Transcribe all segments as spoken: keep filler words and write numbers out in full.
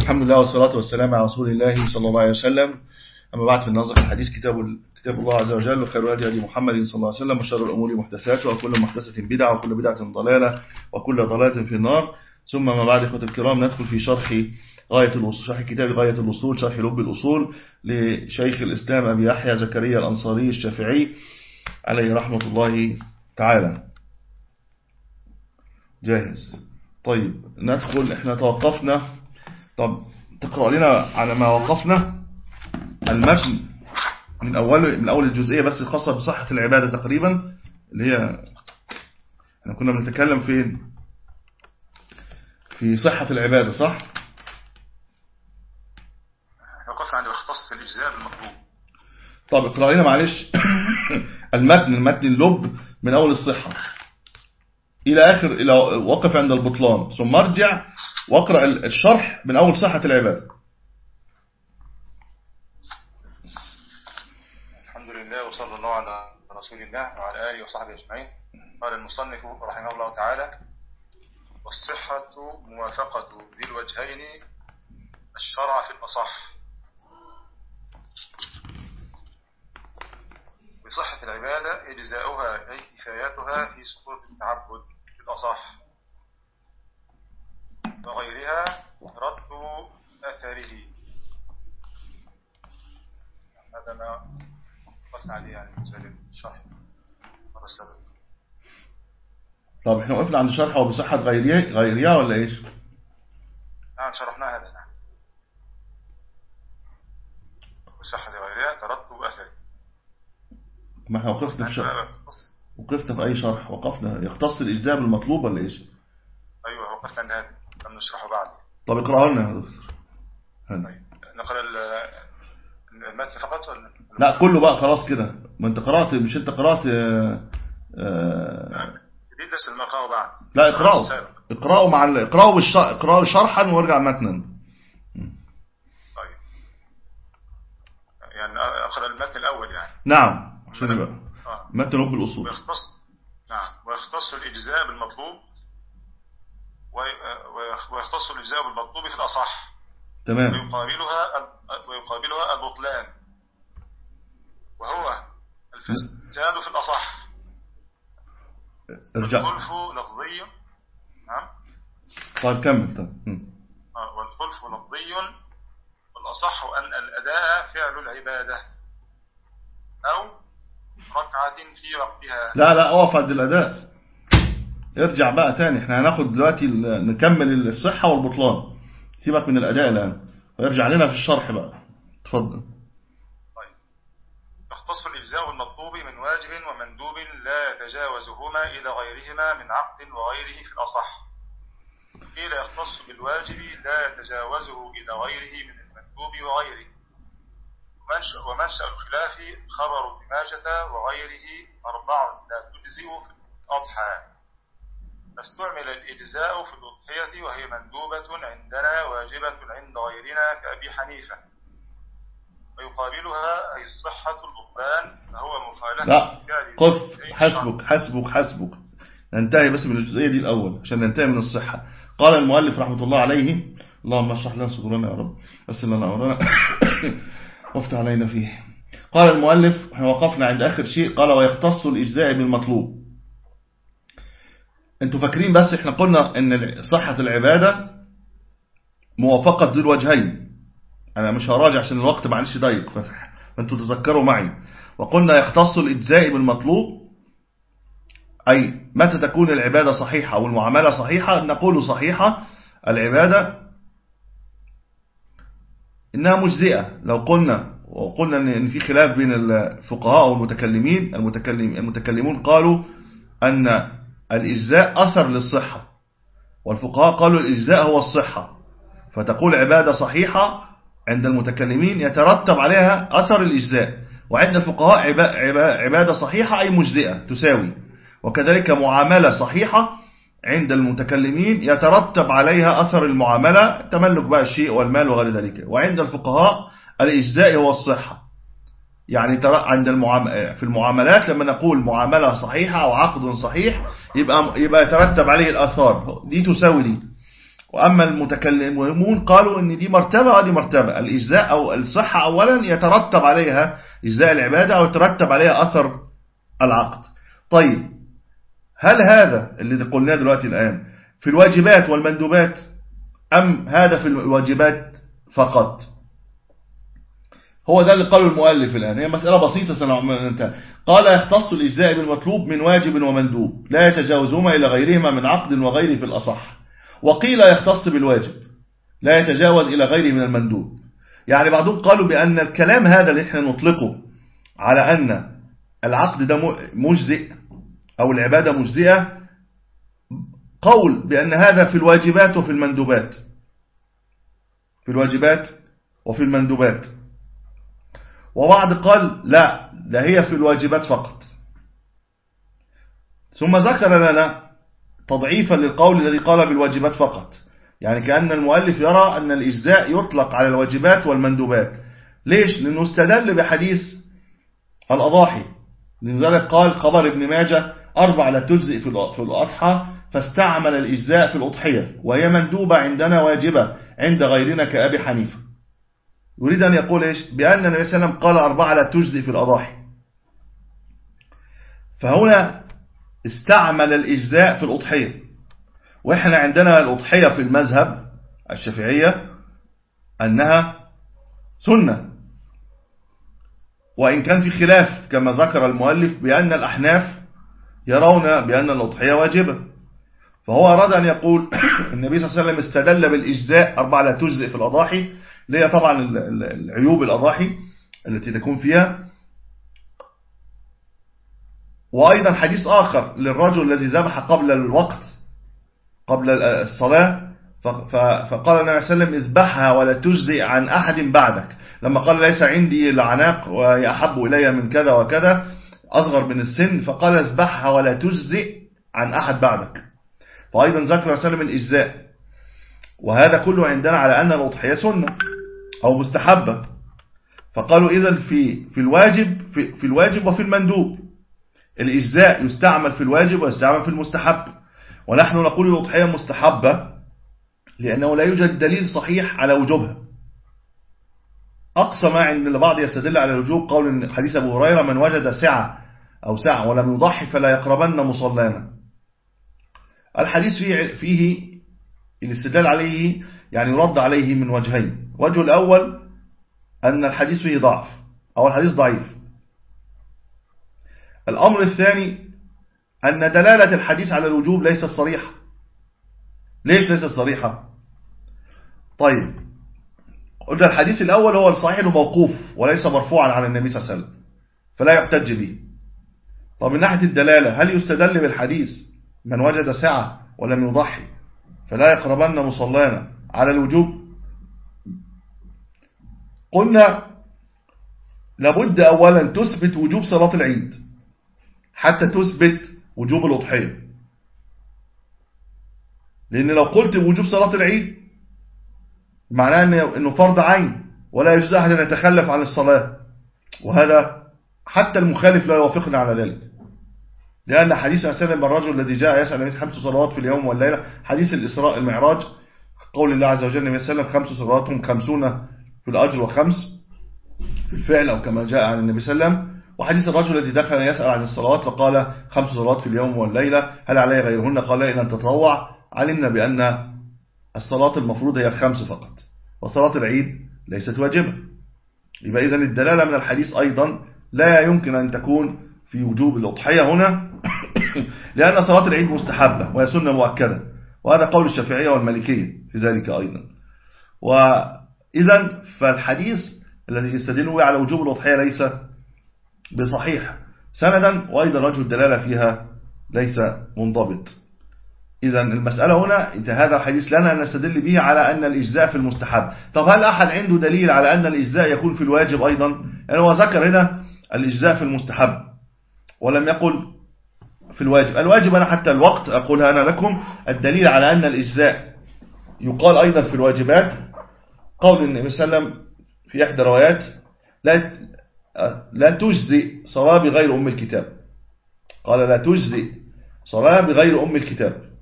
الحمد لله والصلاة والسلام على رسول الله صلى الله عليه وسلم. أما بعد، في النظر الحديث كتاب كتاب الله عز وجل، وخير هدي هدي محمد صلى الله عليه وسلم، وشر الأمور محدثاتها، وكل محدثة بدعة، وكل بدعة ضلالة، وكل ضلالة في النار. ثم ما بعد، إخوة الكرام، ندخل في شرح غاية الوصول، شرح كتاب غاية الوصول، شرح لب الأصول لشيخ الإسلام أبي يحيى زكريا الأنصاري الشافعي عليه رحمة الله تعالى. جاهز؟ طيب ندخل. احنا توقفنا. طب تقرأ لنا على ما وقفنا المتن من أول من أول الجزئية بس الخاصة بصحة العبادة تقريبا، اللي هي احنا كنا بنتكلم فين؟ في صحة العبادة، صح؟ احنا وقفنا عند اختص الإجزاء بالمطلوب. طب اقرأ لنا معلش المتن المتن اللب من أول الصحة إلى آخر، إلى وقف عند البطلان، ثم ارجع واقرأ الشرح من أول صحة العبادة. الحمد لله وصلى الله على رسول الله وعلى آله وصحبه أجمعين. قال المصنف رحمه الله تعالى: والصحة موافقة ذي الوجهين الشرع في الأصح. بصحة العبادة إجزاؤها أي كفايتها في سقوط التعبد في الأصح، وغيرها رد أثره. هذا ما وقفنا عليه يعني بالنسبة للشرح مرة السابقة. طب احنا وقفنا عند شرحه وبصحة غيرها غيرها ولا ايش؟ نعم شرحنا هذا. نعم بصحة غيرها ترتب أثره. ما احنا وقفنا في شرح، وقفنا في اي شرح؟ وقفنا يختص الإجزاء بالمطلوب ولا ايش؟ ايوه وقفنا عند هذا، لم نشرحه بعد. طب اقرأه لنا يا دكتور. طيب نقرأ المتن فقط ولا؟ لا كله بقى خلاص كده. ما انت قرأت، مش انت قرأت آه آه دي درس المقرأه بعد. لا اقرأه اقرأه مع ال... اقرأه بالش... اقرأه شرحا وارجع متنا. طيب يعني اقرأ المتن الاول يعني. نعم عشان يبقى آه. متن لب الأصول. ويختص نعم ويختص الإجزاء بالمطلوب ويختص الإجزاء بالمطلوب في الأصح. تمام. ويقابلها ويقابلها البطلان، وهو الفساد في الأصح. ارجع. والخلف لفظي. نعم. طيب كمل. طيب والخلف لفظي، والأصح أن الأداء فعل العبادة أو ركعة في وقتها. لا لا اقف عند الأداء، ارجع بقى تاني. احنا هناخد دلوقتي نكمل الصحة والبطلان، سيبك من الأداء الآن ويرجع لنا في الشرح بقى. تفضل. طيب يختص الإجزاء المطلوب من واجب ومندوب لا يتجاوزهما إلى غيرهما من عقد وغيره في الأصح. قيل يختص بالواجب لا يتجاوزه إلى غيره من المندوب وغيره. ومنشأ الخلاف خبر ابن ماجة وغيره أربع لا تجزئ في الأضحى. فاستعمل الإجزاء في الأضحية وهي مندوبة عندنا واجبة عند غيرنا كأبي حنيفة. ويقابلها أي الصحة البطلان، فهو مخالفة. لا قف، حسبك حسبك حسبك ننتهي بس من الجزئية دي الأول عشان ننتهي من الصحة. قال المؤلف رحمة الله عليه: اللهم اشرح لنا صدورنا يا رب، يسر لنا أمرنا وافتح علينا فيه. قال المؤلف، احنا وقفنا عند آخر شيء، قال: ويختص الإجزاء بالمطلوب. انتوا فاكرين بس احنا قلنا ان صحة العبادة موافقة ذو الوجهين. انا مش هراجع عشان الوقت معلش ضيق، فانتوا تذكروا معي. وقلنا يختص الإجزاء بالمطلوب، أي متى تكون العبادة صحيحة أو المعاملة صحيحة. نقول صحيحة العبادة إنها مجزئة. لو قلنا وقلنا إن في خلاف بين الفقهاء والمتكلمين، المتكلم المتكلمون قالوا أن الإجزاء أثر للصحة، والفقهاء قالوا الإجزاء هو الصحة. فتقول عبادة صحيحة عند المتكلمين يترتب عليها أثر الإجزاء، وعند الفقهاء عبادة صحيحة أي مجزئة تساوي. وكذلك معاملة صحيحة عند المتكلمين يترتب عليها أثر المعاملة، تملك بقى الشيء والمال وغير ذلك. وعند الفقهاء الإجزاء هو الصحة. يعني عند المعاملة في المعاملات لما نقول معاملة صحيحة أو عقد صحيح يبقى يبقى يترتب عليه الآثار دي تساوي دي. وأما المتكلمون قالوا أن دي مرتبة ودي مرتبة. الإجزاء أو الصحة أولا يترتب عليها إجزاء العبادة أو يترتب عليها أثر العقد. طيب هل هذا اللي قلناه دلوقتي الآن في الواجبات والمندوبات أم هذا في الواجبات فقط؟ هو ده اللي قاله المؤلف الآن. هي مسألة بسيطة سنعملها. قال يختص الإجزاء بالمطلوب من واجب ومندوب لا يتجاوزهما إلى غيرهما من عقد وغيره في الأصح. وقيل يختص بالواجب لا يتجاوز إلى غيره من المندوب. يعني بعضهم قالوا بأن الكلام هذا اللي احنا نطلقه على أن العقد ده مجزئ أو العبادة مجزئة قول بأن هذا في الواجبات وفي المندوبات، في الواجبات وفي المندوبات. وبعض قال لا، ده هي في الواجبات فقط. ثم ذكر لنا تضعيفا للقول الذي قال بالواجبات فقط، يعني كأن المؤلف يرى أن الإجزاء يطلق على الواجبات والمندوبات. ليش؟ لأنه استدل بحديث الأضاحي، لذلك قال خبر ابن ماجه أربع لا تجزئ في الأضحى فاستعمل الإجزاء في الأضحية وهي مندوبة عندنا واجبة عند غيرنا كأبي حنيفة. يريد أن يقول إيش؟ بأن النبي صلى الله عليه وسلم قال أربعة لا تجزئ في الأضاحي، فهنا استعمل الإجزاء في الأضحية. وإحنا عندنا الأضحية في المذهب الشافعية أنها سنة، وإن كان في خلاف كما ذكر المؤلف بأن الأحناف يرون بأن الأضحية واجبة. فهو أراد أن يقول النبي صلى الله عليه وسلم استدل بالإجزاء أربعة لا تجزئ في الأضاحي، ليه طبعا العيوب الأضاحي التي تكون فيها. وأيضا حديث آخر للرجل الذي ذبح قبل الوقت قبل الصلاة فقال النبي صلى الله عليه وسلم اذبحها ولا تجزئ عن أحد بعدك، لما قال ليس عندي العناق ويحب إلي من كذا وكذا أصغر من السن، فقال اذبحها ولا تجزئ عن أحد بعدك. فأيضا ذكر النبي صلى الله عليه وسلم الإجزاء، وهذا كله عندنا على أن الأضحية سنة أو مستحبة. فقالوا إذن في في الواجب في, في الواجب وفي المندوب الإجزاء يستعمل في الواجب ويستعمل في المستحب. ونحن نقول الأضحية مستحبة لأنه لا يوجد دليل صحيح على وجوبها. أقصى ما عند البعض يستدل على الوجوب قول حديث أبو هريرة من وجد سعة أو سعة ولم يضحي فلا يقربن مصلانا. الحديث فيه, فيه الاستدلال عليه يعني يرد عليه من وجهين. وجه الأول أن الحديث فيه ضعف أو الحديث ضعيف. الأمر الثاني أن دلالة الحديث على الوجوب ليست صريحة. ليش ليست صريحة؟ طيب قلنا الحديث الأول هو الصحيح موقوف وليس مرفوعا على النبي صلى الله عليه وسلم فلا يحتج به. طب من ناحية الدلالة هل يستدل بالحديث من وجد سعة ولم يضحي فلا يقربن مصلانا على الوجوب؟ قلنا لابد أولا تثبت وجوب صلاة العيد حتى تثبت وجوب الأضحية. لأن لو قلت وجوب صلاة العيد معناه أنه فرض عين ولا يجوز أحد أن يتخلف عن الصلاة، وهذا حتى المخالف لا يوافقنا على ذلك. لأن حديث أسلم الرجل الذي جاء يسأل عن خمس صلوات في اليوم والليلة، حديث الإسراء المعراج، قول الله عز وجل النبي صلى الله عليه وسلم خمس صلوات خمسون في الأجر وخمس في الفعل أو كما جاء عن النبي صلى الله عليه وسلم. وحديث الرجل الذي دخل يسأل عن الصلوات فقال خمس صلوات في اليوم والليلة هل علي غيرهن؟ قال إن أن تتطوع. علمنا بأن الصلاة المفروض هي الخمس فقط وصلاة العيد ليست واجبة. يبقى إذن الدلالة من الحديث أيضا لا يمكن أن تكون في وجوب الأضحية هنا لأن صلاة العيد مستحبة وهي سنة مؤكدة، وهذا قول الشافعية والمالكية في ذلك أيضا. وإذن فالحديث الذي يستدل على وجوب الأضحية ليس بصحيح سندا، وأيضا وجه الدلالة فيها ليس منضبط. إذن المسألة هنا هذا الحديث لنا أن نستدل به على أن الإجزاء في المستحب. طب هل أحد عنده دليل على أن الإجزاء يكون في الواجب أيضا؟ يعني هو ذكر هنا الإجزاء في المستحب ولم يقل في الواجب. الواجب أنا حتى الوقت أقولها أنا لكم الدليل على أن الإجزاء يقال أيضا في الواجبات قول النبي صلى الله عليه وسلم في إحدى روايات لا لا تجزئ صلاة بغير أم الكتاب. قال لا تجزئ صلاة بغير أم الكتاب،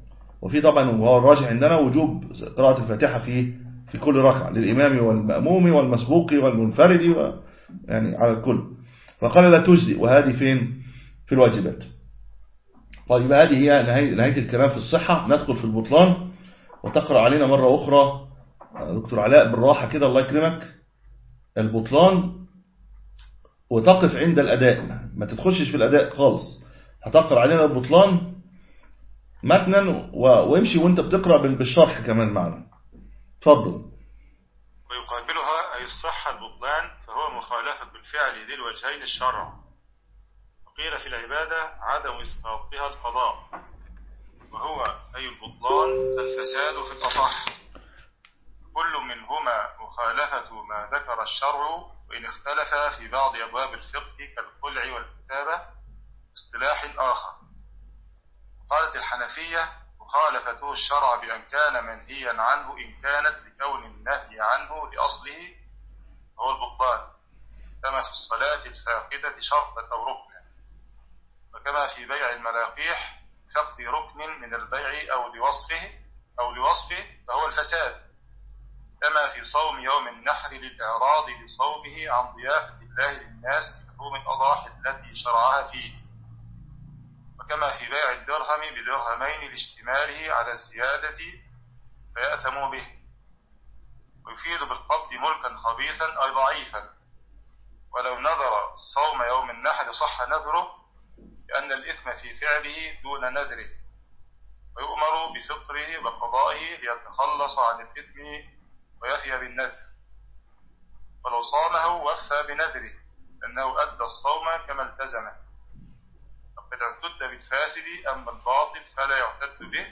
وفي طبعا وهو الراجح عندنا وجوب قراءة الفاتحة في في كل ركعة للإمام والمأموم والمسبوق والمنفرد و يعني على الكل. فقال لا تجزي، وهذه فين؟ في الواجبات. طيب هذه هي نهاية الكلام في الصحة. ندخل في البطلان، وتقرأ علينا مرة أخرى دكتور علاء بالراحة كده الله يكرمك البطلان، وتقف عند الأداء، ما تدخلش في الأداء خالص. هتقرأ علينا البطلان متنا وامشي وانت بتقرأ بالشرح كمان معنا. تفضل. ويقابلها أي الصحة البطلان، فهو مخالفة بالفعل ذي الوجهين الشرع. وقيل في العبادة عدم إسقاطها القضاء، وهو أي البطلان الفساد في الأصح. كل منهما مخالفة ما ذكر الشرع، وإن اختلف في بعض أبواب الفقه كالخلع والكتابة اصطلاح آخر. قالت الحنفية مخالفته الشرع بأن كان منهيا عنه إن كانت لكون النهي عنه لأصله هو البطلان، كما في الصلاة الفاقدة شرطة أو ركنا، وكما في بيع الملاقيح فقد ركن من البيع أو لوصفه أو لوصفه فهو الفساد، كما في صوم يوم النحر للإعراض لصومه عن ضيافة الله للناس بلحوم الأضاحي التي شرعها فيه، وكما في بيع الدرهم بدرهمين لاشتماله على الزيادة فيأثم به، ويفيد بالقبض ملكا خبيثا أي ضعيفا. ولو نذر صوم يوم النحر صح نذره، لأن الإثم في فعله دون نذره، ويؤمر بفطره وقضائه ليتخلص عن الإثم ويفي بالنذر. ولو صامه وفى بنذره أنه أدى الصوم كما التزمه، فقد اعتد بالفاسد، أما الباطل فلا يعتد به.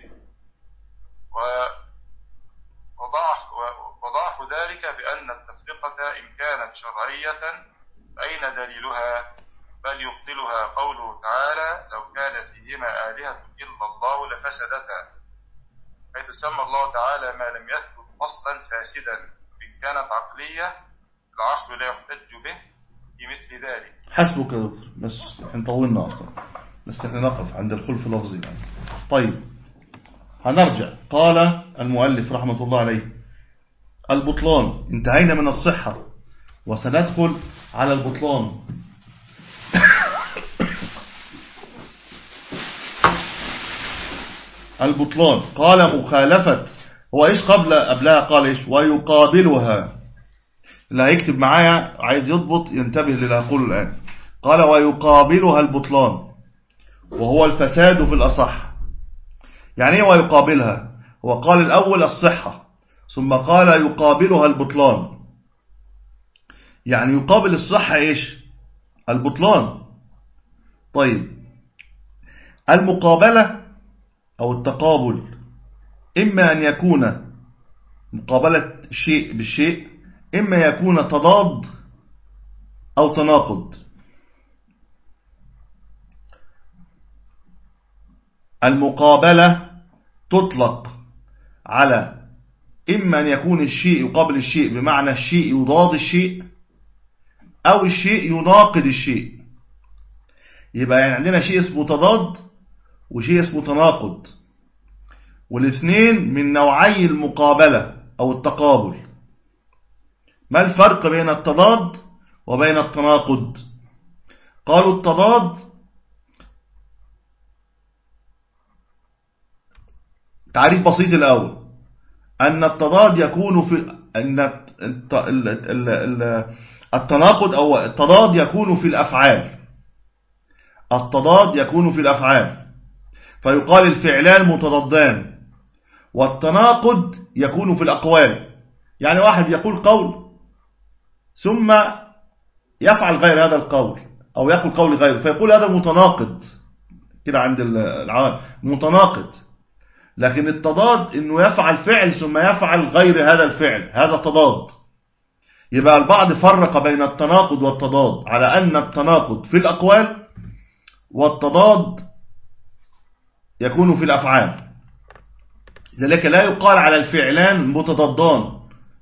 وضعف, وضعف ذلك بأن التفرقة إن كانت شرعية أين دليلها؟ بل يبطلها قوله تعالى لو كان فيهما آلهة إلا الله لفسدتا، حيث سمى الله تعالى ما لم يثبت أصلا فاسدا، إن كانت عقلية العقل لا يحتج به في مثل ذلك. حسبك يا دكتور، بس احنا طولنا أصلا، بس احنا نقف عند الخلف اللفظي يعني. طيب هنرجع. قال المؤلف رحمة الله عليه البطلان، انتهينا من الصحة وسندخل على البطلان. البطلان قال مخالفة، هو ايش قبل قبلها؟ قال ايش؟ ويقابلها. اللي هيكتب معايا عايز يضبط ينتبه للي هقوله الآن. قال ويقابلها البطلان، وهو الفساد في الأصح. يعني ايه ويقابلها؟ هو قال الأول الصحة، ثم قال يقابلها البطلان. يعني يقابل الصحة ايش؟ البطلان. طيب المقابلة أو التقابل إما أن يكون مقابلة شيء بالشيء، إما يكون تضاد أو تناقض. المقابلة تطلق على إما أن يكون الشيء يقابل الشيء بمعنى الشيء يضاد الشيء، أو الشيء يناقض الشيء. يبقى يعني عندنا شيء اسمه تضاد وشيء اسمه تناقض، والاثنين من نوعي المقابلة أو التقابل. ما الفرق بين التضاد وبين التناقض؟ قالوا التضاد تعريف بسيط الأول، أن التضاد يكون في أن التناقض أو التضاد يكون في الأفعال. التضاد يكون في الأفعال، فيقال الفعلان متضادان. والتناقض يكون في الأقوال، يعني واحد يقول قول ثم يفعل غير هذا القول، أو يقول قول غيره، فيقول هذا متناقض كده عند العوام، متناقض. لكن التضاد انه يفعل فعل ثم يفعل غير هذا الفعل، هذا تضاد. يبقى البعض فرق بين التناقض والتضاد على أن التناقض في الأقوال والتضاد يكون في الأفعال. ذلك لا يقال على الفعلان متضادان،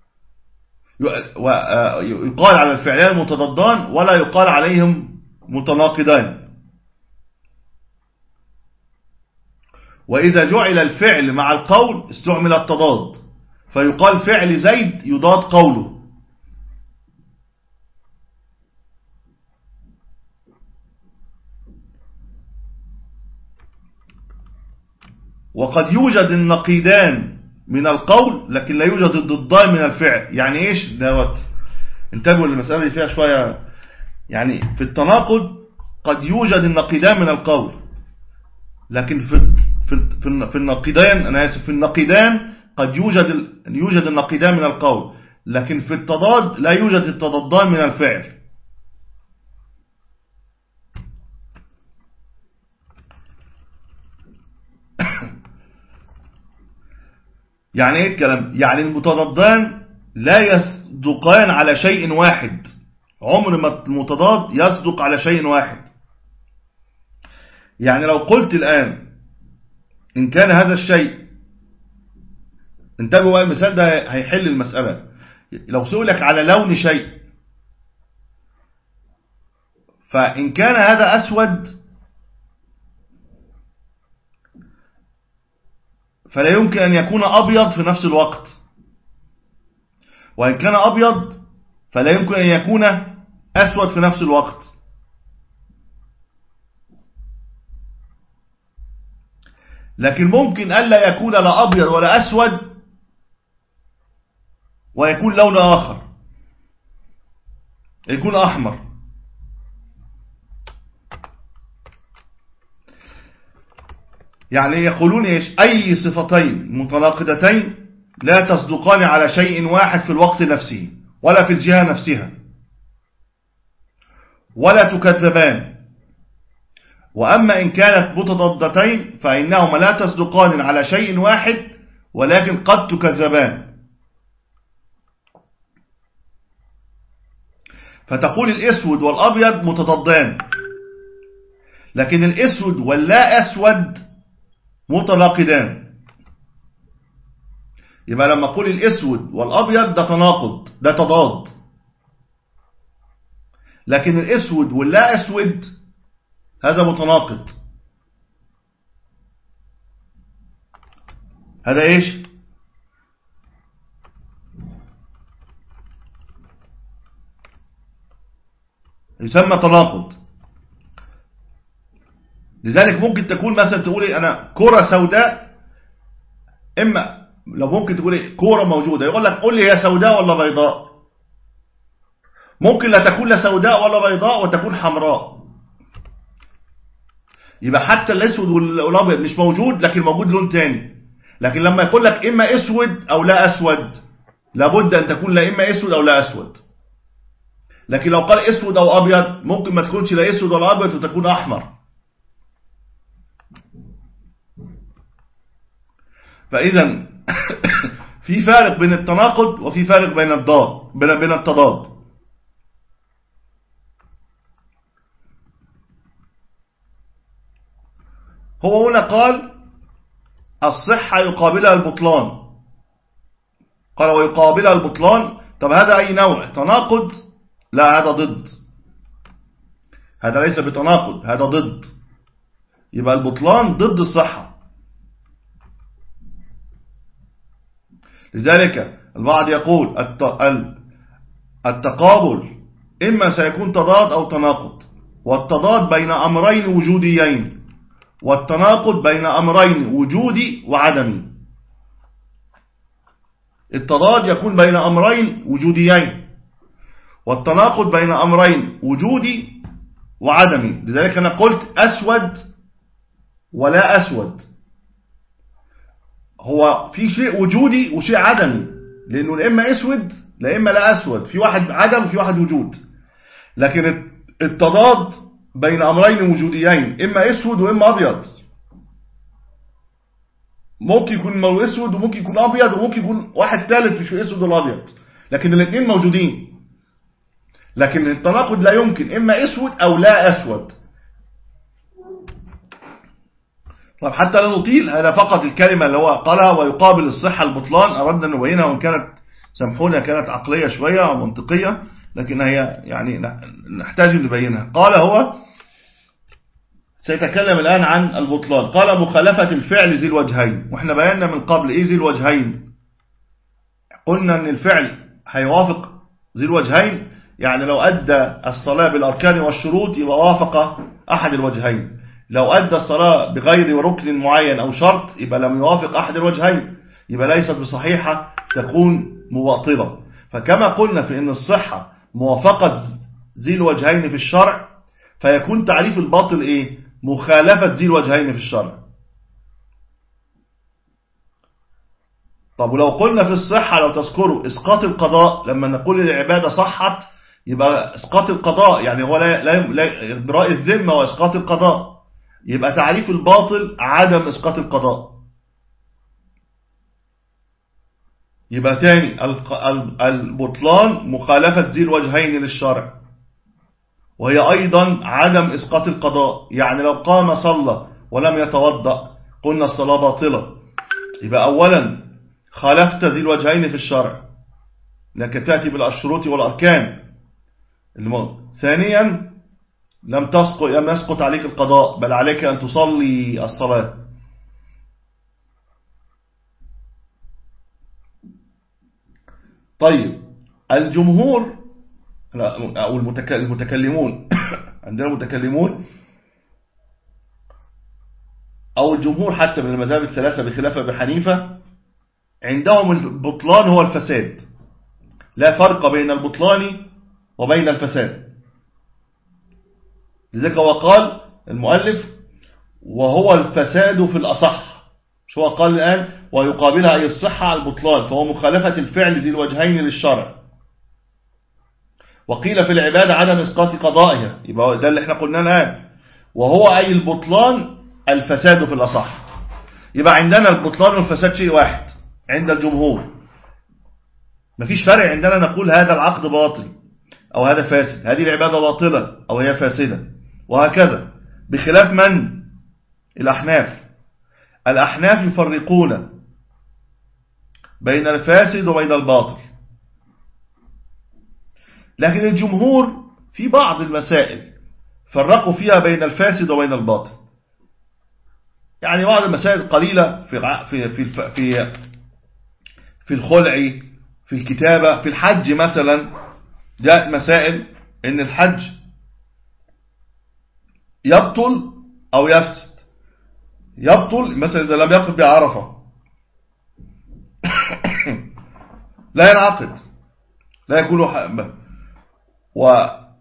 يقال على الفعلان متضادان ولا يقال عليهم متناقضان. وإذا جعل الفعل مع القول استعمل التضاد، فيقال فعل زيد يضاد قوله. وقد يوجد النقيضان من القول لكن لا يوجد الضدان من الفعل. يعني ايش دوت؟ انتبهوا للمسألة دي فيها شوية. يعني في التناقض قد يوجد النقيضان من القول، لكن في في في النقيضان انا اسف في النقيضان قد يوجد يوجد النقيضان من القول، لكن في التضاد لا يوجد التضادان من الفعل. يعني ايه الكلام؟ يعني المتضادان لا يصدقان على شيء واحد. عمر ما المتضاد يصدق على شيء واحد. يعني لو قلت الآن إن كان هذا الشيء، انتبهوا بقى المثال ده هيحل المسألة. لو سئلك على لون شيء، فإن كان هذا أسود فلا يمكن أن يكون أبيض في نفس الوقت، وإن كان أبيض فلا يمكن أن يكون أسود في نفس الوقت. لكن ممكن ألا يكون لا أبيض ولا أسود ويكون لون آخر، يكون أحمر. يعني يقولون إيش؟ أي صفتين متناقضتين لا تصدقان على شيء واحد في الوقت نفسه ولا في الجهة نفسها ولا تكذبان. وأما إن كانت متضادتين فإنهما لا تصدقان على شيء واحد ولكن قد تكذبان. فتقول الأسود والأبيض متضادان، لكن الأسود واللا أسود متناقضان. يبقى لما أقول الأسود والأبيض ده تناقض، ده تضاد، لكن الأسود واللا أسود هذا متناقض. هذا إيش؟ يسمى تناقض. لذلك ممكن تكون مثلا تقولي أنا كرة سوداء، إما لو ممكن تقولي كرة موجودة يقول لك قول لي هي سوداء ولا بيضاء. ممكن لا تكون لا سوداء ولا بيضاء وتكون حمراء. يبقى حتى الأسود والأبيض مش موجود لكن موجود لون تاني. لكن لما يقول لك إما أسود أو لا أسود لابد أن تكون لا إما أسود أو لا أسود. لكن لو قال أسود أو أبيض ممكن ما تكونش لا أسود ولا أبيض وتكون أحمر. فإذا في فارق بين التناقض وفي فارق بين الضاد بين التضاد. هو هنا قال الصحة يقابلها البطلان، قال ويقابلها البطلان. طب هذا أي نوع تناقض؟ لا، هذا ضد. هذا ليس بتناقض، هذا ضد. يبقى البطلان ضد الصحة. لذلك البعض يقول التقابل إما سيكون تضاد أو تناقض، والتضاد بين أمرين وجوديين، والتناقض بين أمرين وجودي وعدمي. التضاد يكون بين أمرين وجوديين، والتناقض بين أمرين وجودي وعدمي. لذلك أنا قلت أسود ولا أسود. هو في شيء وجودي وشيء عدمي، لأنه لا إما أسود لا إما لا أسود، في واحد عدم وفي واحد وجود. لكن التضاد بين أمرين وجوديين، إما أسود وإما أبيض. ممكن يكون أسود وممكن يكون أبيض وممكن يكون واحد ثالث مش أسود ولا أبيض، لكن الاثنين موجودين. لكن التناقض لا يمكن إما أسود أو لا أسود. طب حتى لا نطيل، هذا فقط الكلمة اللي هو قالها ويقابل الصحة البطلان أردنا أن نبينها، وإن كانت سامحونا كانت عقلية شوية ومنطقية، لكن هي يعني نحتاج أن نبينها. قال هو سيتكلم الآن عن البطلان. قال مخالفة الفعل ذي الوجهين، وإحنا بينا من قبل إيه ذي الوجهين؟ قلنا أن الفعل هيوافق ذي الوجهين، يعني لو أدى الصلاة بالأركان والشروط يبقى وافق أحد الوجهين، لو أدى الصلاة بغير ركن معين أو شرط يبقى لم يوافق أحد الوجهين، يبقى ليست بصحيحة، تكون مباطلة. فكما قلنا في أن الصحة موافقة ذي الوجهين في الشرع، فيكون تعريف الباطل إيه؟ مخالفة ذي الوجهين في الشرع. طب ولو قلنا في الصحة، لو تذكروا إسقاط القضاء، لما نقول العبادة صحت يبقى إسقاط القضاء، يعني هو لا لا لا إبراء الذمة وإسقاط القضاء، يبقى تعريف الباطل عدم إسقاط القضاء. يبقى تاني البطلان مخالفة ذي الوجهين للشرع، وهي أيضا عدم إسقاط القضاء، يعني لو قام صلى ولم يتوضأ قلنا الصلاة باطلة، يبقى أولا خالفت ذي الوجهين في الشرع لك تأتي بالشروط والأركان. ثانيا لم تسقط لم يسقط عليك القضاء، بل عليك أن تصلي الصلاة. طيب الجمهور أو المتكلمون عندنا المتكلمون أو الجمهور حتى من المذاهب الثلاثة بخلاف أبي حنيفة، عندهم البطلان هو الفساد، لا فرق بين البطلان وبين الفساد. لذلك هو قال المؤلف وهو الفساد في الأصح، شو قال الآن ويقابلها أي الصحة على البطلان، فهو مخالفة الفعل ذي الوجهين للشرع. وقيل في العبادة عدم إسقاط قضائها، يبقى ده اللي احنا قلنا الآن، وهو أي البطلان الفساد في الأصح. يبقى عندنا البطلان والفساد شيء واحد عند الجمهور، مفيش فرق عندنا نقول هذا العقد باطل أو هذا فاسد، هذه العبادة باطلة أو هي فاسدة، وهكذا. بخلاف من؟ الأحناف. الأحناف يفرقون بين الفاسد وبين الباطل، لكن الجمهور في بعض المسائل فرقوا فيها بين الفاسد وبين الباطل. يعني بعض المسائل قليلة في في في في في الخلع، في الكتابة، في الحج مثلا، جاءت مسائل ان الحج يبطل او يفسد. يبطل مثلا اذا لم يقف بعرفة لا ينعقد، لا يكون و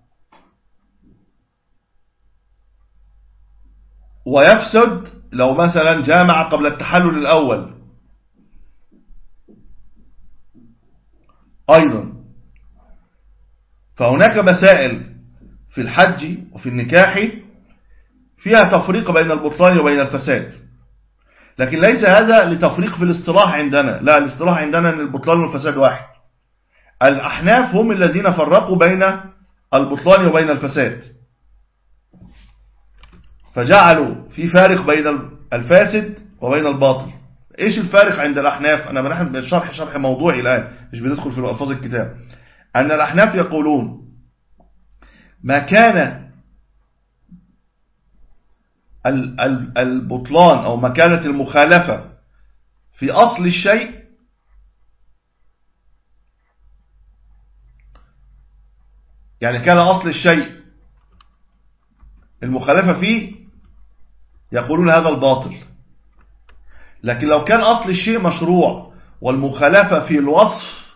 ويفسد لو مثلا جامع قبل التحلل الأول أيضا. فهناك مسائل في الحج وفي النكاح فيها تفريق بين البطلان وبين الفساد، لكن ليس هذا لتفريق في الاصطلاح عندنا، لا، الاصطلاح عندنا أن البطلان والفساد واحد. الأحناف هم الذين فرقوا بين البطلان وبين الفساد، فجعلوا في فارق بين الفاسد وبين الباطل. ايش الفارق عند الأحناف؟ أنا بنحن بالشرح شرح موضوعي الآن، مش بندخل في ألفاظ الكتاب. أن الأحناف يقولون ما كان البطلان أو ما كانت المخالفة في أصل الشيء يعني كان أصل الشيء المخالفة فيه يقولون هذا الباطل، لكن لو كان أصل الشيء مشروع والمخالفة في الوصف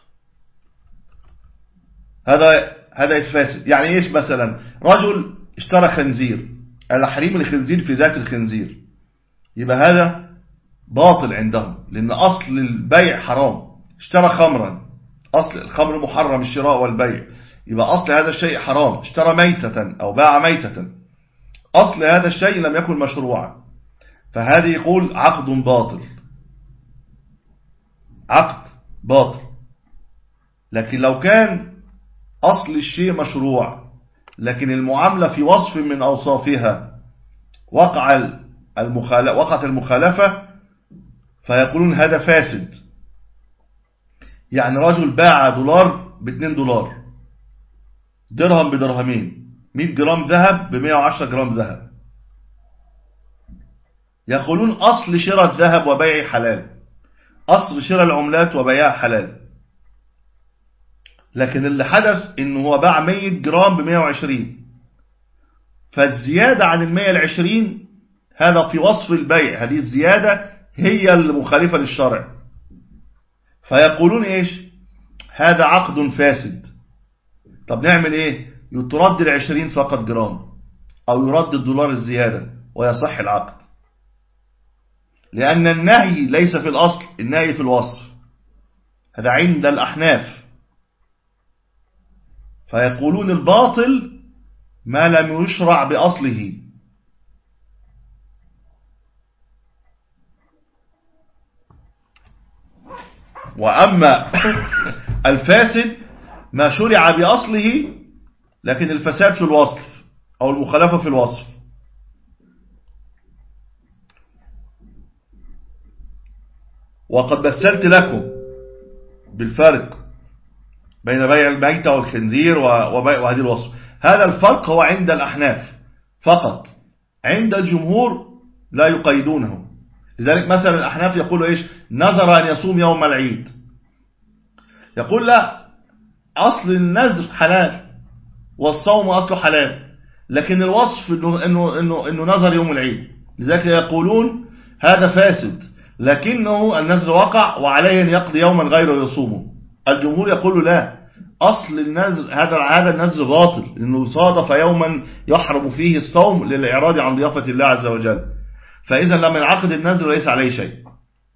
هذا هذا الفاسد. يعني إيش؟ مثلا رجل اشترى خنزير، الحريم الخنزير في ذات الخنزير، يبقى هذا باطل عندهم لأن أصل البيع حرام. اشترى خمرا، أصل الخمر محرم الشراء والبيع، يبقى أصل هذا الشيء حرام. اشترى ميتة أو باع ميتة، أصل هذا الشيء لم يكن مشروعا، فهذا يقول عقد باطل، عقد باطل. لكن لو كان أصل الشيء مشروع لكن المعاملة في وصف من أوصافها وقع المخالفة وقعت المخالفة فيقولون هذا فاسد. يعني رجل باع دولار باثنين دولار، درهم بدرهمين، مئة جرام ذهب بمئة وعشرة جرام ذهب، يقولون أصل شراء الذهب وبيعه حلال، أصل شراء العملات وبيعها حلال، لكن اللي حدث إنه هو باع مية جرام بمية وعشرين، فالزيادة عن المية العشرين هذا في وصف البيع، هذه الزيادة هي المخالفة للشرع، فيقولون إيش؟ هذا عقد فاسد. طب نعمل إيه؟ يترد العشرين فقط جرام، أو يرد الدولار الزيادة ويصح العقد، لأن النهي ليس في الأصل، النهي في الوصف، هذا عند الأحناف. فيقولون الباطل ما لم يشرع بأصله. وأما الفاسد ما شرع بأصله لكن الفساد في الوصف أو المخالفة في الوصف. وقد مثلت لكم بالفرق بين بيع الميتة والخنزير وهذه الوصف. هذا الفرق هو عند الأحناف فقط، عند الجمهور لا يقيدونه. لذلك مثلا الأحناف يقولوا إيش؟ نذر أن يصوم يوم العيد، يقول لا، أصل النذر حلال والصوم أصله حلال، لكن الوصف إنه, إنه, إنه, إنه نذر يوم العيد، لذلك يقولون هذا فاسد، لكنه النذر وقع وعليه أن يقضي يوما غيره يصومه. الجمهور يقول لا، أصل النذر هذا هذا النذر باطل، لأنه صادف يوما يحرم فيه الصوم للإعراض عن ضيافة الله عز وجل، فإذا لما ينعقد النذر ليس عليه شيء.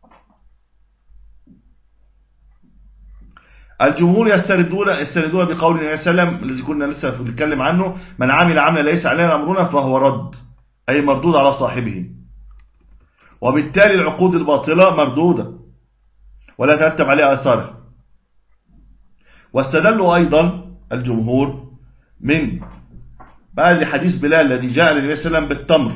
الجمهور يستردون يستردون بقول النبي صلى الله عليه وسلم الذي كنا لسه بنتكلم عنه: من عمل عملا ليس علينا أمرنا فهو رد، أي مردود على صاحبه، وبالتالي العقود الباطلة مردودة ولا ترتب عليها أثار. واستدلوا أيضا الجمهور من بعد حديث بلال الذي جاء للنبي صلى الله عليه وسلم بالتمر،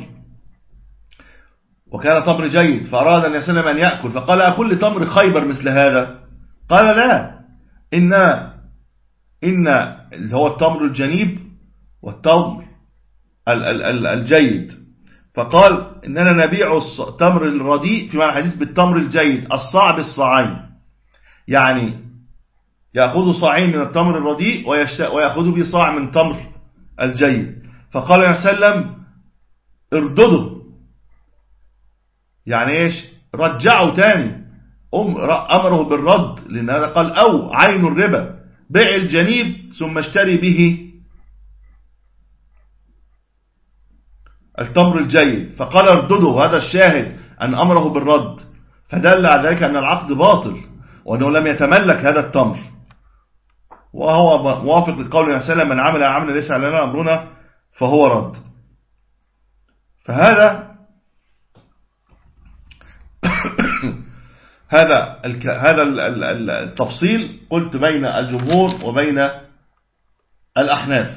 وكان تمر جيد، فأراد النبي صلى الله عليه وسلم أن يأكل، فقال: أكل تمر خيبر مثل هذا؟ قال: لا، إن إن اللي هو التمر الجنيب والتمر الجيد، فقال: إننا نبيع التمر الرديء في معنى الحديث بالتمر الجيد الصاع بالصاعين، يعني يأخذ صاعين من التمر الرديء ويأخذ به صاع من تمر الجيد. فقال النبي صلى الله عليه وسلم: اردده، يعني إيش؟ رجعه تاني، أمره بالرد، لأن هذا قال: أو عين الربا، بيع الجنيب ثم اشتري به التمر الجيد، فقال: اردده، هذا الشاهد أن أمره بالرد، فدل على ذلك أن العقد باطل وأنه لم يتملك هذا التمر، وهو موافق لقول النبي صلى الله عليه وسلم: من عمل عملا ليس علينا أمرنا فهو رد. فهذا هذا هذا التفصيل قلت بين الجمهور وبين الأحناف.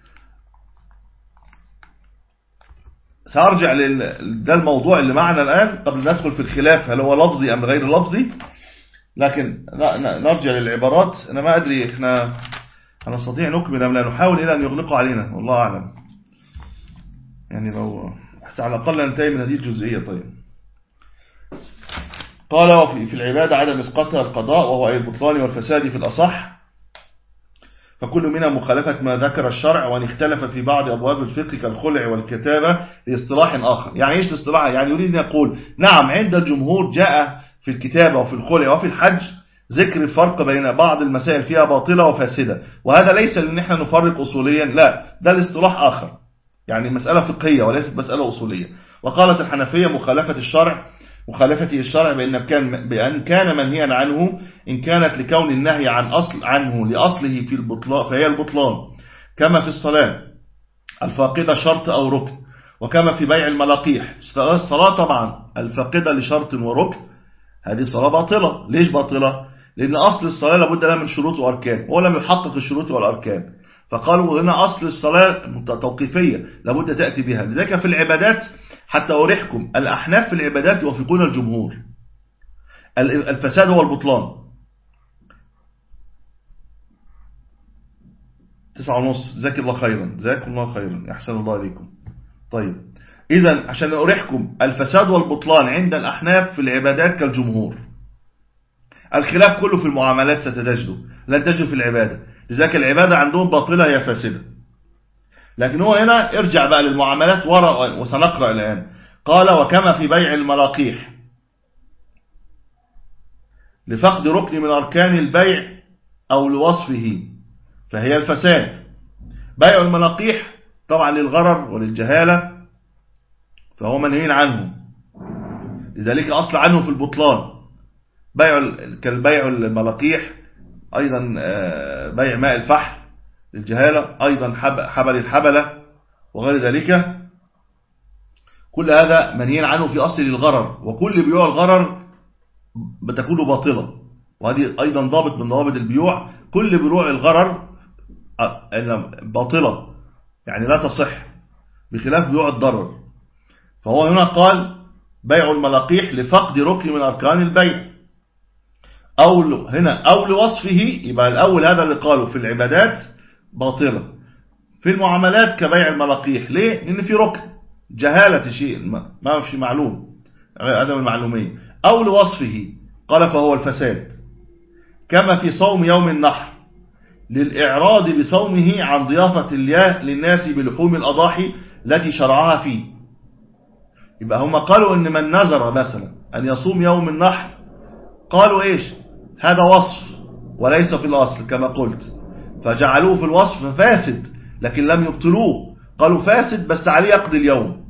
سأرجع لده الموضوع اللي معنا الآن قبل أن ندخل في الخلاف هل هو لفظي أم غير لفظي، لكن نرجع للعبارات. أنا ما أدري إحنا هنستطيع نكمل أم لا، نحاول إلى أن يغلقوا علينا، والله أعلم، يعني لو حتى على الأقل ننتهي من هذه الجزئية. طيب، قال: وفي في العبادة عدم إسقاطها القضاء، وهو أي البطلان والفساد في الأصح، فكل منها مخالفة ما ذكر الشرع، وان اختلف في بعض أبواب الفقه كالخلع والكتابة لاصطلاح آخر. يعني إيش الاصطلاح؟ يعني يريد أن يقول: نعم، عند الجمهور جاء في الكتابة وفي الخلع وفي الحج ذكر الفرق بين بعض المسائل فيها باطلة وفاسدة، وهذا ليس لأن احنا نفرق أصوليا، لا، ده الاصطلاح آخر، يعني مسألة فقهية وليست مسألة أصولية. وقالت الحنفية: مخالفة الشرع مخالفته الشرع بأن كان بأن كان منهيا عنه، إن كانت لكون النهي عن أصل عنه لأصله في البطلان فهي البطلان، كما في الصلاة الفاقدة شرط أو ركن، وكما في بيع الملاقيح. الصلاة طبعا الفاقدة لشرط وركن هذه صلاة باطلة. ليش باطلة؟ لأن أصل الصلاة لابد لها من شروط وأركان، هو لم يحقق الشروط والأركان، فقالوا هنا أصل الصلاة توقيفية لابد تأتي بها. لذلك في العبادات حتى أريحكم، الأحناف في العبادات يوافقون الجمهور، الفساد هو البطلان. تسعة ونص، جزاك الله خيرا، جزاكم الله خيرا، أحسن الله عليكم. طيب، إذن عشان أريحكم الفساد والبطلان عند الأحناف في العبادات كالجمهور. الخلاف كله في المعاملات ستجده، لن تجده في العبادة. لذلك العبادة عندهم باطلة هي فاسدة. لكن هو هنا ارجع بقى للمعاملات وراء وسنقرأ الآن. قال وكما في بيع الملاقيح لفقد ركن من أركان البيع أو لوصفه فهي الفساد. بيع الملاقيح طبعا للغرر وللجهالة فهو منهي عنه، لذلك أصل عنه في البطلان. بيع كالبيع الملاقيح، أيضا بيع ماء الفحل للجهالة، أيضا حبل الحبلة وغير ذلك، كل هذا منهي عنه في أصل للغرر. وكل بيوع الغرر بتكون باطلة، وهذه أيضا ضابط من ضوابط البيوع. كل بيوع الغرر باطلة يعني لا تصح، بخلاف بيوع الضرر. فهو هنا قال بيع الملاقيح لفقد ركن من أركان البيع أو هنا أو لوصفه. يبقى الأول هذا اللي قاله في العبادات باطلة. في المعاملات كبيع الملاقيح، ليه؟ لأن في ركن جهالة شيء ما في معلوم، عدم المعلومية. أو لوصفه قال فهو الفساد. كما في صوم يوم النحر للإعراض بصومه عن ضيافة الله للناس بلحوم الأضاحي التي شرعها فيه. يبقى هم قالوا إن من نذر مثلا أن يصوم يوم النحر، قالوا إيش؟ هذا وصف وليس في الأصل كما قلت، فجعلوه في الوصف فاسد، لكن لم يبطلوه، قالوا فاسد بس عليه يقضي اليوم.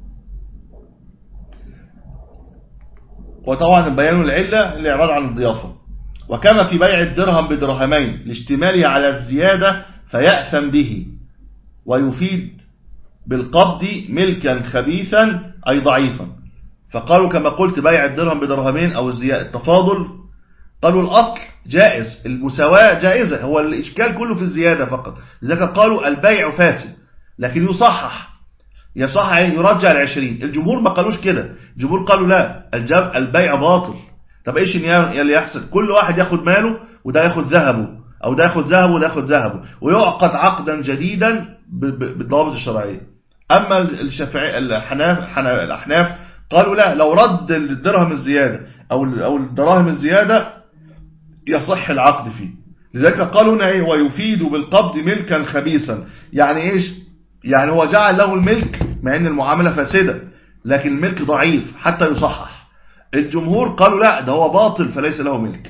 وطبعا بيان العلة الإعراض عن الضيافة. وكما في بيع الدرهم بدرهمين لاشتماله على الزيادة فيأثم به ويفيد بالقبض ملكا خبيثا أي ضعيفا. فقالوا كما قلت بيع الدرهم بدرهمين أو الزيادة التفاضل، قالوا الأصل جائز، المساواة جائزة، هو الإشكال كله في الزيادة فقط. لذلك قالوا البيع فاسد لكن يصحح، يصحح يرجع العشرين. الجمهور ما قالوش كده، الجمهور قالوا لا، البيع باطل. طب ايش اللي يحصل؟ كل واحد ياخد ماله وده ياخد ذهبه، او ده ياخد ذهبه وده ياخد ذهبه، ويعقد عقدا جديدا بالضوابط الشرعية. اما الشافعي الحناف الاحناف قالوا لا، لو رد الدرهم الزيادة او او الدراهم الزيادة يصح العقد فيه. لذلك قالوا هنا ايه؟ ويفيد بالقبض ملكا خبيثا. يعني ايش؟ يعني هو جعل له الملك مع ان المعاملة فاسدة، لكن الملك ضعيف حتى يصحح. الجمهور قالوا لا، ده هو باطل فليس له ملك.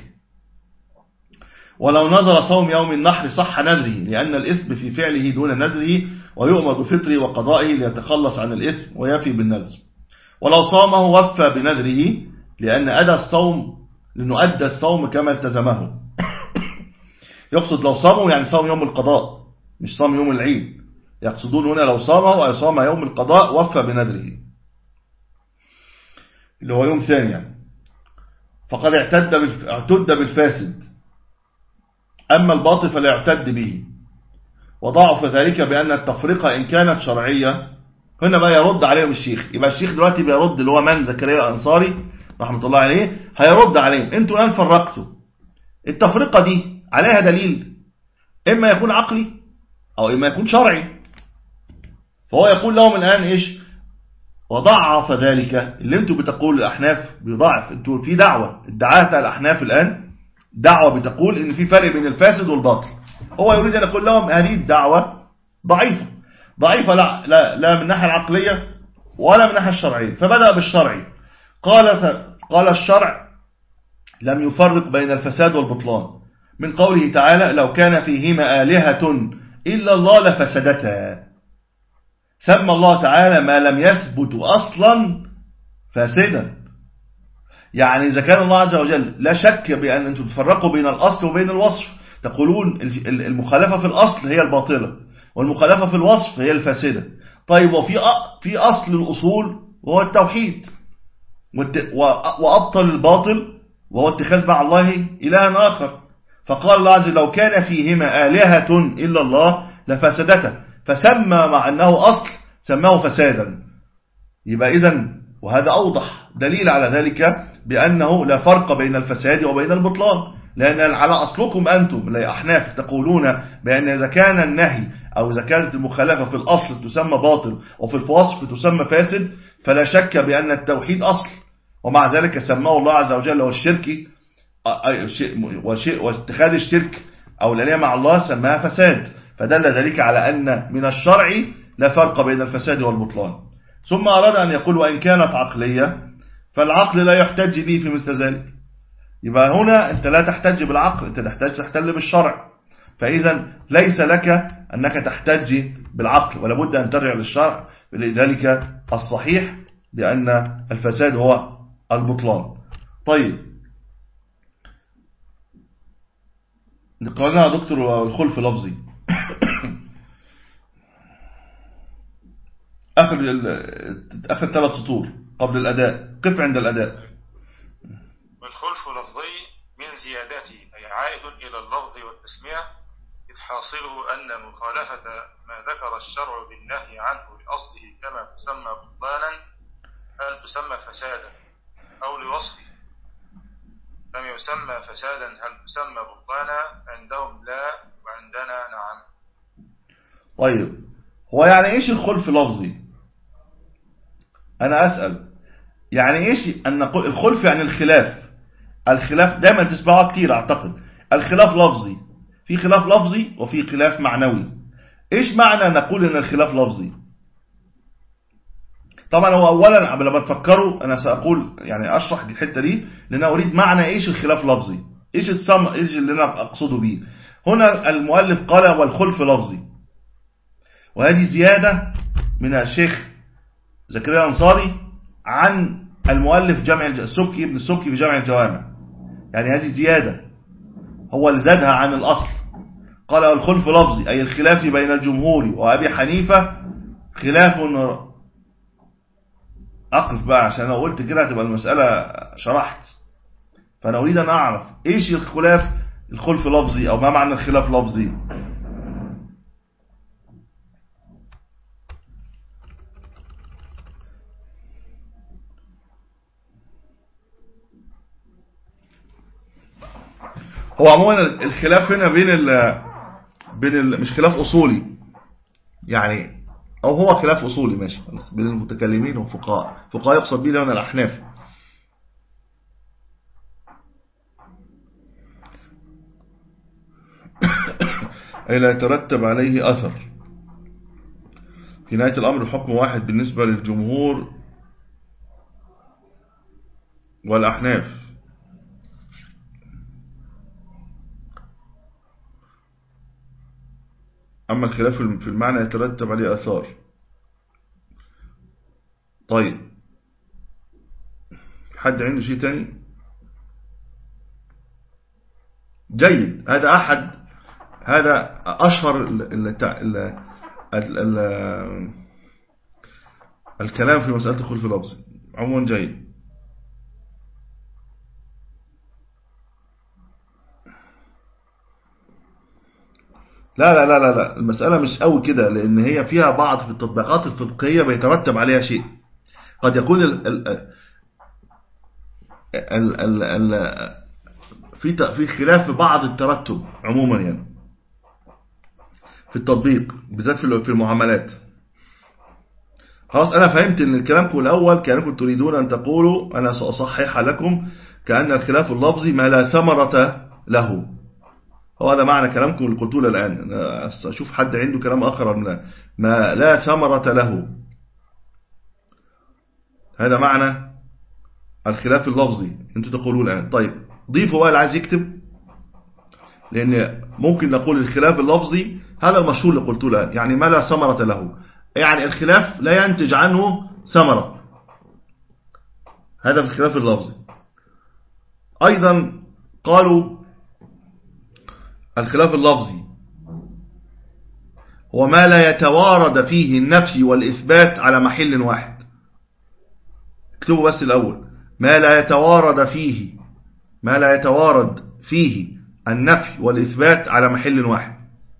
ولو نذر صوم يوم النحر صح نذره، لأن الإثم في فعله دون نذره، ويؤمر بفطره وقضائه ليتخلص عن الإثم ويفي بالنذر. ولو صامه وفى بنذره، لأن أدى الصوم لأنه أدى الصوم كما التزمه. يقصد لو صامه يعني صوم يوم القضاء مش صوم يوم العيد. يقصدون هنا لو صامه أي صام يوم القضاء وفى بنذره اللي هو يوم ثاني يعني. فقد اعتد اعتد بالفاسد، أما الباطل فلا يعتد به. وضعف ذلك بأن التفرقة إن كانت شرعية. هنا بقى يرد عليهم الشيخ. يبقى الشيخ دلوقتي بيرد اللي هو من زكريا الأنصاري رحمة الله عليه، هيرد عليهم انتوا الآن فرقتوا. التفرقة دي عليها دليل، إما يكون عقلي أو إما يكون شرعي. فهو يقول لهم الآن إيش؟ وضعف ذلك. اللي انتوا بتقول الأحناف بيضعف، انتوا في دعوة ادعاها الأحناف الآن، دعوة بتقول ان في فرق بين الفاسد والباطل. هو يريد أن يقول لهم هذه الدعوة ضعيفة ضعيفة لا, لا, لا من الناحية العقلية ولا من الناحية الشرعية. فبدأ بالشرعي. قال قال الشرع لم يفرق بين الفساد والبطلان من قوله تعالى لو كان فيهما آلهة إلا الله لفسدتا. سمى الله تعالى ما لم يثبت أصلا فاسدا. يعني إذا كان الله عز وجل لا شك بأن أنتم تفرقوا بين الأصل وبين الوصف، تقولون المخالفة في الأصل هي الباطلة والمخالفة في الوصف هي الفاسدة. طيب وفي في أصل الأصول وهو التوحيد، وأبطل الباطل وهو اتخاذ مع الله إلها آخر. فقال الله عز وجل لو كان فيهما آلهة إلا الله لفسدته، فسمى مع أنه أصل سماه فسادا. يبقى إذن وهذا أوضح دليل على ذلك بأنه لا فرق بين الفساد وبين البطلان، لأن على أصلكم أنتم لا أحناف تقولون بأن إذا كان النهي أو إذا كانت المخالفة في الأصل تسمى باطل وفي الوصف تسمى فاسد، فلا شك بأن التوحيد أصل، ومع ذلك سماه الله عز وجل والشرك واتخاذ الشرك أو الآلهة مع الله سماها فساد، فدل ذلك على أن من الشرع لا فرق بين الفساد والبطلان. ثم أراد أن يقول وإن كانت عقلية فالعقل لا يحتج به في مثل ذلك. يبقى هنا أنت لا تحتج بالعقل، أنت تحتاج تحتل بالشرع، فإذا ليس لك أنك تحتج بالعقل ولا بد أن ترجع للشرع. لذلك الصحيح بأن الفساد هو البطلان. طيب قلنا يا دكتور الخلف لفظي آخر آخر ثلاث سطور قبل الأداء، قف عند الأداء. والخلف لفظي من زيادته أي عائد إلى اللفظ والتسمية، إذ حاصله أن مخالفة ما ذكر الشرع بالنهي عنه لأصله كما تسمى بطلانا هل تسمى فسادا، أو لوصفه لم يسمى فسادا هل تسمى بطلانا، عندهم لا وعندنا نعم. طيب هو يعني إيش الخلف لفظي؟ أنا أسأل يعني إيش أن نقول الخلف؟ يعني الخلاف. الخلاف دائما تسمعها كتير أعتقد. الخلاف لفظي، في خلاف لفظي وفي خلاف معنوي. إيش معنى نقول أن الخلاف لفظي؟ طبعا هو أولا قبل ما تفكروا أنا سأقول يعني أشرح الحتة دي لأن أريد معنى إيش الخلاف لفظي، إيش السم إيش اللي أنا أقصده به. هنا المؤلف قال والخلف لفظي، وهذه زيادة من الشيخ زكريا الأنصاري عن المؤلف جامع السبكي ابن السبكي في جامع الجوامع، يعني هذه زيادة هو اللي زادها عن الأصل. قال والخلف لفظي أي الخلاف بين الجمهور وأبي حنيفة خلاف. أقف بقى عشان لو قلت كده هتبقى المسألة شرحت، فأنا أريد أن أعرف إيش الخلاف الخلف لفظي أو ما معنى الخلاف لفظي. هو عموما الخلاف هنا بين ال بين ال مش خلاف أصولي يعني، أو هو خلاف أصولي ماشي خلاص بين المتكلمين والفقهاء. فقهاء يقصد به هنا الأحناف. أي لا يترتب عليه أثر. في نهاية الأمر حكم واحد بالنسبة للجمهور والأحناف. أما الخلاف في المعنى يترتب عليه أثار. طيب حد عنده شيء تاني؟ جيد. هذا أحد هذا أشهر ال ال ال ال ال الكلام في مسألة الخلف اللفظي. عموما جيد. لا لا لا لا لا المسألة مش قوي كده، لأن هي فيها بعض في التطبيقات الفقهية بيترتب عليها شيء. قد يكون ال ال ال ال ال في في خلاف في بعض الترتب عموما يعني في التطبيق بالذات في المعاملات. خلاص أنا فهمت إن كلامكم الأول كأنكم تريدون أن تقولوا أنا سأصحح لكم كأن الخلاف اللفظي ما لا ثمرة له. هو هذا معنى كلامكم اللي قلتوه الآن. أشوف حد عنده كلام آخر من ما لا ثمرة له. هذا معنى الخلاف اللفظي أنتوا تقولوه الآن. طيب ضيفوا بقى اللي عايز يكتب، لأن ممكن نقول الخلاف اللفظي هذا المشهور اللي قلتوه الآن، يعني ما لا ثمرة له، يعني الخلاف لا ينتج عنه ثمرة. هذا في الخلاف اللفظي. أيضا قالوا الخلاف اللفظي هو ما لا يتوارد فيه النفي والإثبات على محل واحد. اكتبوا بس الأول ما لا يتوارد فيه ما لا يتوارد فيه النفي والإثبات على محل واحد.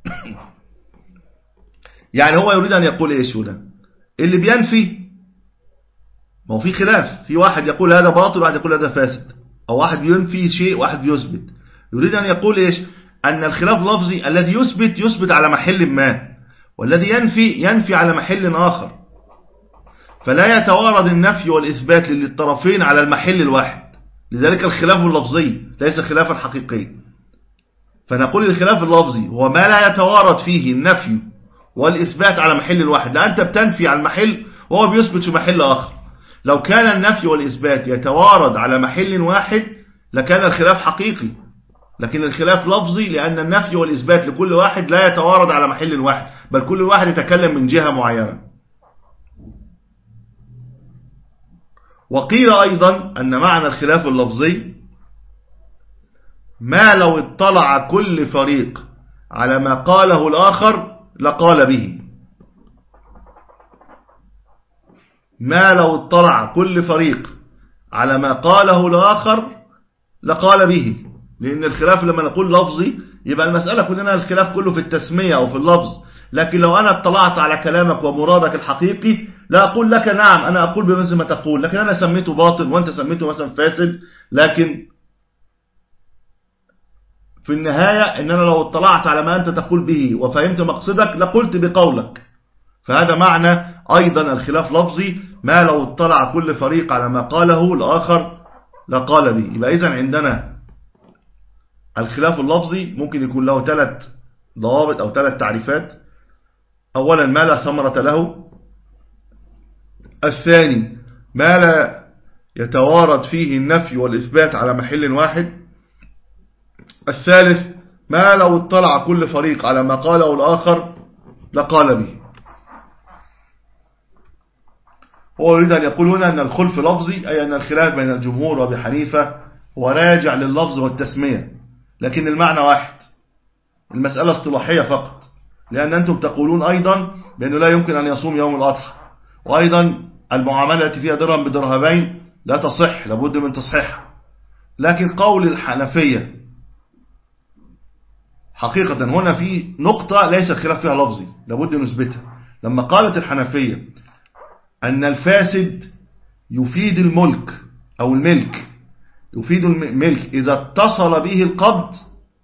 يعني هو يريد أن يقول إيش هنا؟ اللي بينفي ما هو في خلاف، في واحد يقول هذا باطل وواحد يقول هذا فاسد، أو واحد بينفي شيء وواحد بيثبت. يريد أن يقول إيش؟ أن الخلاف لفظي الذي يثبت يثبت على محل ما، والذي ينفي ينفي على محل آخر. فلا يتوارد النفي والإثبات للطرفين على المحل الواحد، لذلك الخلاف اللفظي ليس خلافا حقيقيا. فنقول الخلاف اللفظي هو ما لا يتوارد فيه النفي والإثبات على محل الواحد، لا أنت بتنفي على المحل وهو بيثبت في محل آخر. لو كان النفي والإثبات يتوارد على محل واحد لكان الخلاف حقيقي، لكن الخلاف لفظي لأن النفي والإثبات لكل واحد لا يتوارد على محل واحد، بل كل واحد يتكلم من جهة معينة. وقيل أيضا أن معنى الخلاف اللفظي ما لو اطلع كل فريق على ما قاله الآخر لقال به. ما لو اطلع كل فريق على ما قاله الآخر لقال به، لأن الخلاف لما نقول لفظي يبقى المسألة كلنا الخلاف كله في التسمية أو في اللفظ. لكن لو أنا اطلعت على كلامك ومرادك الحقيقي لا أقول لك نعم، أنا أقول بمثل ما تقول، لكن أنا سميته باطل وأنت سميته مثلا فاسد، لكن في النهاية إن أنا لو اطلعت على ما أنت تقول به وفهمت مقصدك لقلت بقولك. فهذا معنى أيضا الخلاف لفظي، ما لو اطلع كل فريق على ما قاله الآخر لقال به. يبقى إذن عندنا الخلاف اللفظي ممكن يكون له ثلاث ضوابط أو ثلاث تعريفات. أولا ما لا ثمرة له، الثاني ما لا يتوارد فيه النفي والإثبات على محل واحد، الثالث ما لو اطلع كل فريق على ما قاله الآخر لقال به. هو يريد أن يقول هنا أن الخلف لفظي، أي أن الخلاف بين الجمهور وأبي حنيفة هو راجع لللفظ والتسمية، لكن المعنى واحد، المسألة اصطلاحية فقط. لأن أنتم تقولون أيضا بأنه لا يمكن أن يصوم يوم الأضحى، وأيضا المعاملة التي فيها درهم بدرهمين لا تصح، لابد من تصحيحها. لكن قول الحنفية حقيقة هنا في نقطة ليس الخلاف فيها لفظي لابد نثبتها. لما قالت الحنفية أن الفاسد يفيد الملك أو الملك، يفيد الملك إذا اتصل به القبض،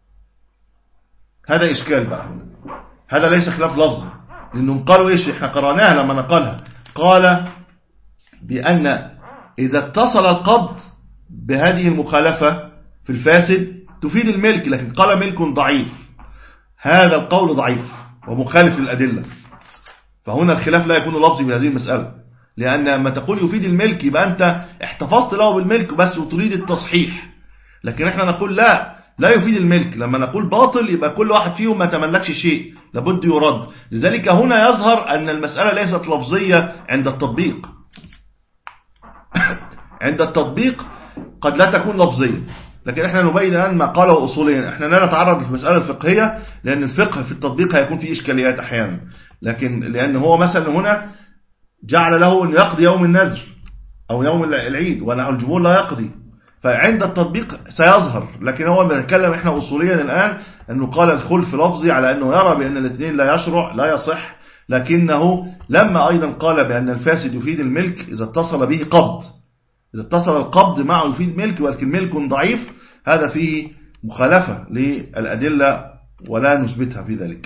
هذا إشكال بقى، هذا ليس خلاف لفظي. لأنهم قالوا إيش؟ إحنا قرأناها لما نقلها، قال بأن إذا اتصل القبض بهذه المخالفة في الفاسد تفيد الملك، لكن قال ملك ضعيف. هذا القول ضعيف ومخالف للأدلة. فهنا الخلاف لا يكون لفظي بهذه المسألة، لأن لما تقول يفيد الملك يبقى أنت احتفظت له بالملك بس وتريد التصحيح. لكن احنا نقول لا لا يفيد الملك. لما نقول باطل يبقى كل واحد فيهم ما تملكش شيء، لابد يرد. لذلك هنا يظهر أن المسألة ليست لفظية عند التطبيق. عند التطبيق قد لا تكون لفظية، لكن احنا نبين الآن ما قاله أصوليا. احنا لا نتعرض للمسألة الفقهية لأن الفقه في التطبيق هيكون فيه إشكاليات أحيانا، لكن لأن هو مثلا هنا جعل له أن يقضي يوم النذر أو يوم العيد والجمهور لا يقضي، فعند التطبيق سيظهر. لكن هو بنتكلم احنا أصوليا الآن أنه قال الخلف لفظي على أنه يرى بأن الاثنين لا يشرع لا يصح، لكنه لما أيضا قال بأن الفاسد يفيد الملك إذا اتصل به قبض، إذا اتصل القبض معه يفيد ملك ولكن ملك ضعيف، هذا فيه مخالفة للأدلة ولا نثبتها في ذلك.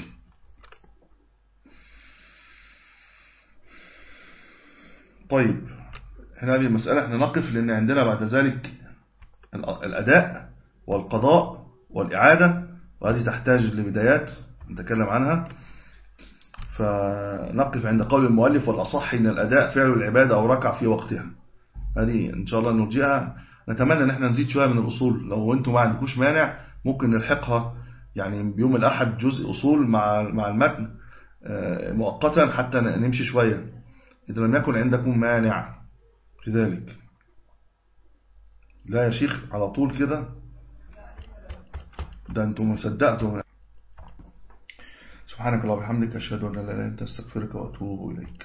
طيب هنا هذه المسألة احنا نقف، لأن عندنا بعد ذلك الأداء والقضاء والإعادة، وهذه تحتاج لبدايات نتكلم عنها. فنقف عند قول المؤلف والأصح إن الأداء فعل العبادة أو ركع في وقتها. هذه إن شاء الله نرجعها. نتمنى أن احنا نزيد شوية من الأصول، لو أنتم ما عندكوش مانع ممكن نلحقها يعني بيوم الأحد جزء أصول مع مع المتن مؤقتا حتى نمشي شوية، إذا لم يكن عندكم مانع في ذلك. لا يا شيخ على طول كده، ده أنتم مصدقتم. سبحانك اللهم وبحمدك أشهد أن لا إله إلا أنت أستغفرك وأتوب إليك.